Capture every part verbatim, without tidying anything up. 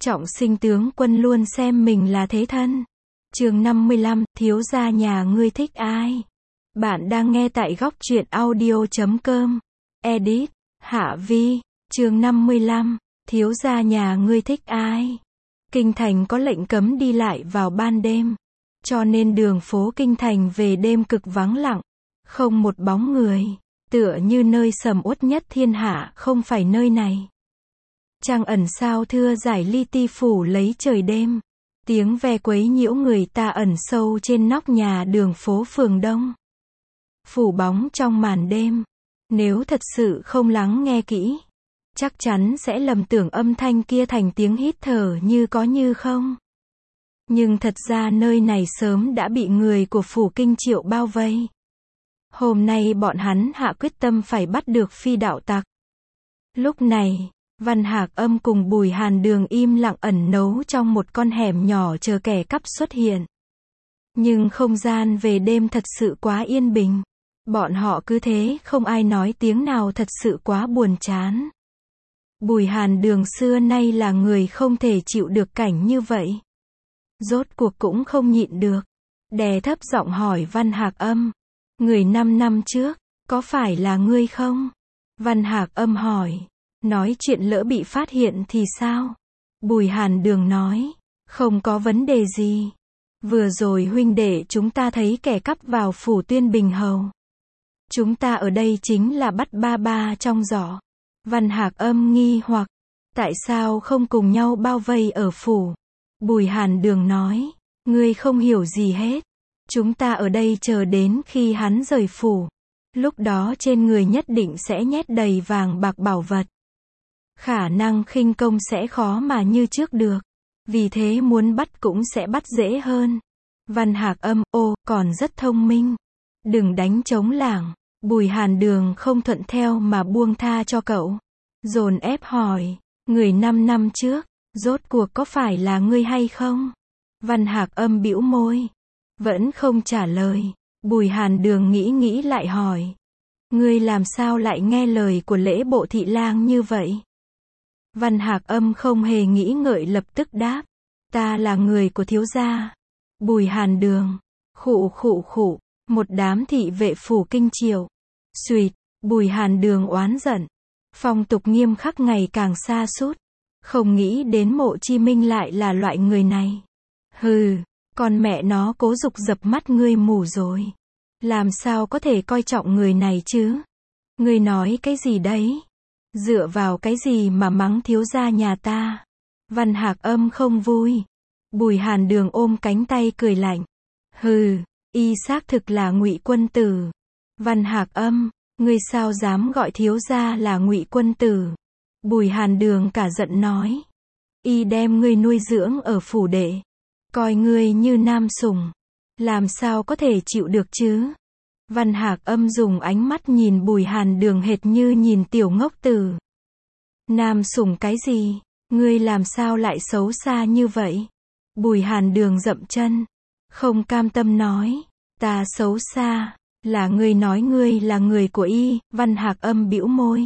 Trọng sinh tướng quân luôn xem mình là thế thân. Chương năm mươi lăm, thiếu gia nhà ngươi thích ai? Bạn đang nghe tại góc truyện audio chấm com. Edit, Hạ Vi. Chương năm mươi lăm, thiếu gia nhà ngươi thích ai? Kinh thành có lệnh cấm đi lại vào ban đêm, cho nên đường phố kinh thành về đêm cực vắng lặng, không một bóng người, tựa như nơi sầm uất nhất thiên hạ không phải nơi này. Trăng ẩn sao thưa giải li ti phủ lấy trời đêm, tiếng ve quấy nhiễu người ta ẩn sâu trên nóc nhà đường phố phường Đông. Phủ bóng trong màn đêm, nếu thật sự không lắng nghe kỹ, chắc chắn sẽ lầm tưởng âm thanh kia thành tiếng hít thở như có như không. Nhưng thật ra nơi này sớm đã bị người của phủ Kinh Triệu bao vây. Hôm nay bọn hắn hạ quyết tâm phải bắt được phi đạo tặc. Lúc này, Văn Hạc Âm cùng Bùi Hàn Đường im lặng ẩn nấu trong một con hẻm nhỏ chờ kẻ cắp xuất hiện. Nhưng không gian về đêm thật sự quá yên bình. Bọn họ cứ thế không ai nói tiếng nào, thật sự quá buồn chán. Bùi Hàn Đường xưa nay là người không thể chịu được cảnh như vậy. Rốt cuộc cũng không nhịn được, đè thấp giọng hỏi Văn Hạc Âm, người năm năm trước, có phải là ngươi không? Văn Hạc Âm hỏi, nói chuyện lỡ bị phát hiện thì sao? Bùi Hàn Đường nói, không có vấn đề gì. Vừa rồi huynh đệ chúng ta thấy kẻ cắp vào phủ Tuyên Bình Hầu. Chúng ta ở đây chính là bắt ba ba trong giỏ. Văn Hạc Âm nghi hoặc, tại sao không cùng nhau bao vây ở phủ? Bùi Hàn Đường nói, ngươi không hiểu gì hết. Chúng ta ở đây chờ đến khi hắn rời phủ. Lúc đó trên người nhất định sẽ nhét đầy vàng bạc bảo vật. Khả năng khinh công sẽ khó mà như trước được. Vì thế muốn bắt cũng sẽ bắt dễ hơn. Văn Hạc Âm, ô, còn rất thông minh. Đừng đánh trống lảng. Bùi Hàn Đường không thuận theo mà buông tha cho cậu. Dồn ép hỏi, người năm năm trước, rốt cuộc có phải là ngươi hay không? Văn Hạc Âm bĩu môi, vẫn không trả lời. Bùi Hàn Đường nghĩ nghĩ lại hỏi, ngươi làm sao lại nghe lời của Lễ Bộ thị lang như vậy? Văn Hạc Âm không hề nghĩ ngợi lập tức đáp, ta là người của thiếu gia. Bùi Hàn Đường, khụ khụ khụ, một đám thị vệ phủ Kinh Triệu. Xuỵt, Bùi Hàn Đường oán giận, phong tục nghiêm khắc ngày càng sa sút, không nghĩ đến Mộ Chi Minh lại là loại người này. Hừ, con mẹ nó Cố Dục dập mắt ngươi mù rồi. Làm sao có thể coi trọng người này chứ? Ngươi nói cái gì đấy? Dựa vào cái gì mà mắng thiếu gia nhà ta? Văn Hạc Âm không vui. Bùi Hàn Đường ôm cánh tay cười lạnh. Hừ, y xác thực là Ngụy quân tử. Văn Hạc Âm, ngươi sao dám gọi thiếu gia là Ngụy quân tử? Bùi Hàn Đường cả giận nói, y đem ngươi nuôi dưỡng ở phủ đệ, coi ngươi như nam sủng, làm sao có thể chịu được chứ? Văn Hạc Âm dùng ánh mắt nhìn Bùi Hàn Đường hệt như nhìn tiểu ngốc tử. Nam sủng cái gì? Ngươi làm sao lại xấu xa như vậy? Bùi Hàn Đường dậm chân, không cam tâm nói, ta xấu xa, là ngươi nói ngươi là người của y. Văn Hạc Âm bĩu môi,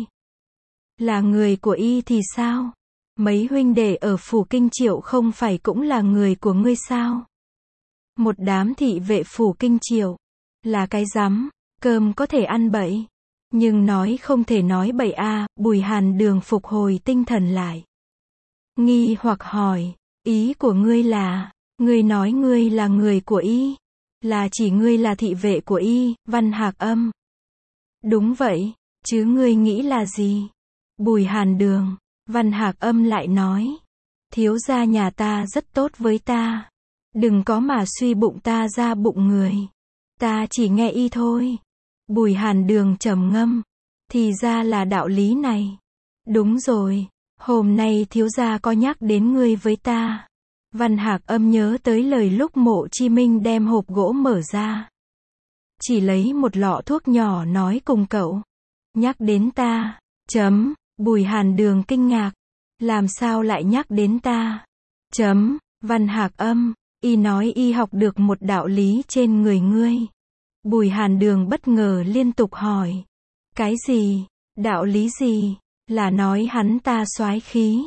là người của y thì sao? Mấy huynh đệ ở phủ Kinh Triệu không phải cũng là người của ngươi sao? Một đám thị vệ phủ Kinh Triệu, là cái rắm, cơm có thể ăn bậy, nhưng nói không thể nói bậy a. À. Bùi Hàn Đường phục hồi tinh thần lại, nghi hoặc hỏi, ý của ngươi là, ngươi nói ngươi là người của y, là chỉ ngươi là thị vệ của y? Văn Hạc Âm, đúng vậy, chứ ngươi nghĩ là gì? Bùi Hàn Đường, Văn Hạc Âm lại nói, thiếu gia nhà ta rất tốt với ta, đừng có mà suy bụng ta ra bụng người, ta chỉ nghe y thôi. Bùi Hàn Đường trầm ngâm, thì ra là đạo lý này. Đúng rồi, hôm nay thiếu gia có nhắc đến ngươi với ta. Văn Hạc Âm nhớ tới lời lúc Mộ Chi Minh đem hộp gỗ mở ra, chỉ lấy một lọ thuốc nhỏ nói cùng cậu, nhắc đến ta. Chấm. Bùi Hàn Đường kinh ngạc, làm sao lại nhắc đến ta? Chấm. Văn Hạc Âm, y nói y học được một đạo lý trên người ngươi. Bùi Hàn Đường bất ngờ liên tục hỏi, cái gì? Đạo lý gì? Là nói hắn ta soái khí.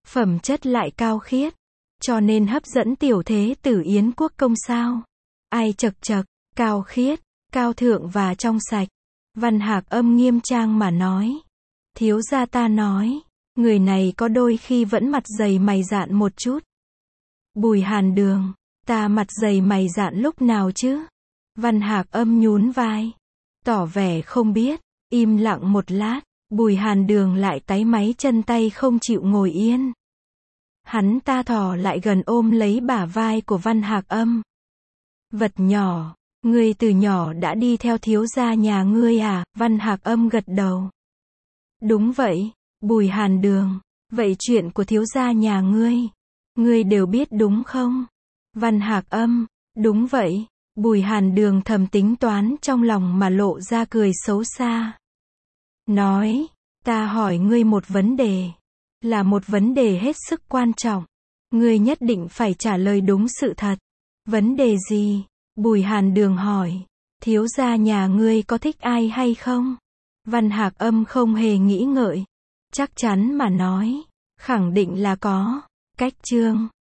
phẩm chất lại cao khiết, cho nên hấp dẫn tiểu thế tử Yến quốc công sao? Ai chậc chậc, cao khiết, cao thượng và trong sạch. Văn Hạc Âm nghiêm trang mà nói. Thiếu gia ta nói, người này có đôi khi vẫn mặt dày mày dạn một chút. Bùi Hàn Đường, ta mặt dày mày dạn lúc nào chứ? Văn Hạc Âm nhún vai, tỏ vẻ không biết, im lặng một lát, Bùi Hàn Đường lại táy máy chân tay không chịu ngồi yên. Hắn ta thò lại gần ôm lấy bả vai của Văn Hạc Âm. Vật nhỏ, ngươi từ nhỏ đã đi theo thiếu gia nhà ngươi à? Văn Hạc Âm gật đầu. Đúng vậy, Bùi Hàn Đường, vậy chuyện của thiếu gia nhà ngươi, ngươi đều biết đúng không? Văn Hạc Âm, đúng vậy. Bùi Hàn Đường thầm tính toán trong lòng mà lộ ra cười xấu xa. Nói, ta hỏi ngươi một vấn đề, là một vấn đề hết sức quan trọng. Ngươi nhất định phải trả lời đúng sự thật. Vấn đề gì? Bùi Hàn Đường hỏi. Thiếu gia nhà ngươi có thích ai hay không? Văn Hạc Âm không hề nghĩ ngợi, chắc chắn mà nói, khẳng định là có. Cách chương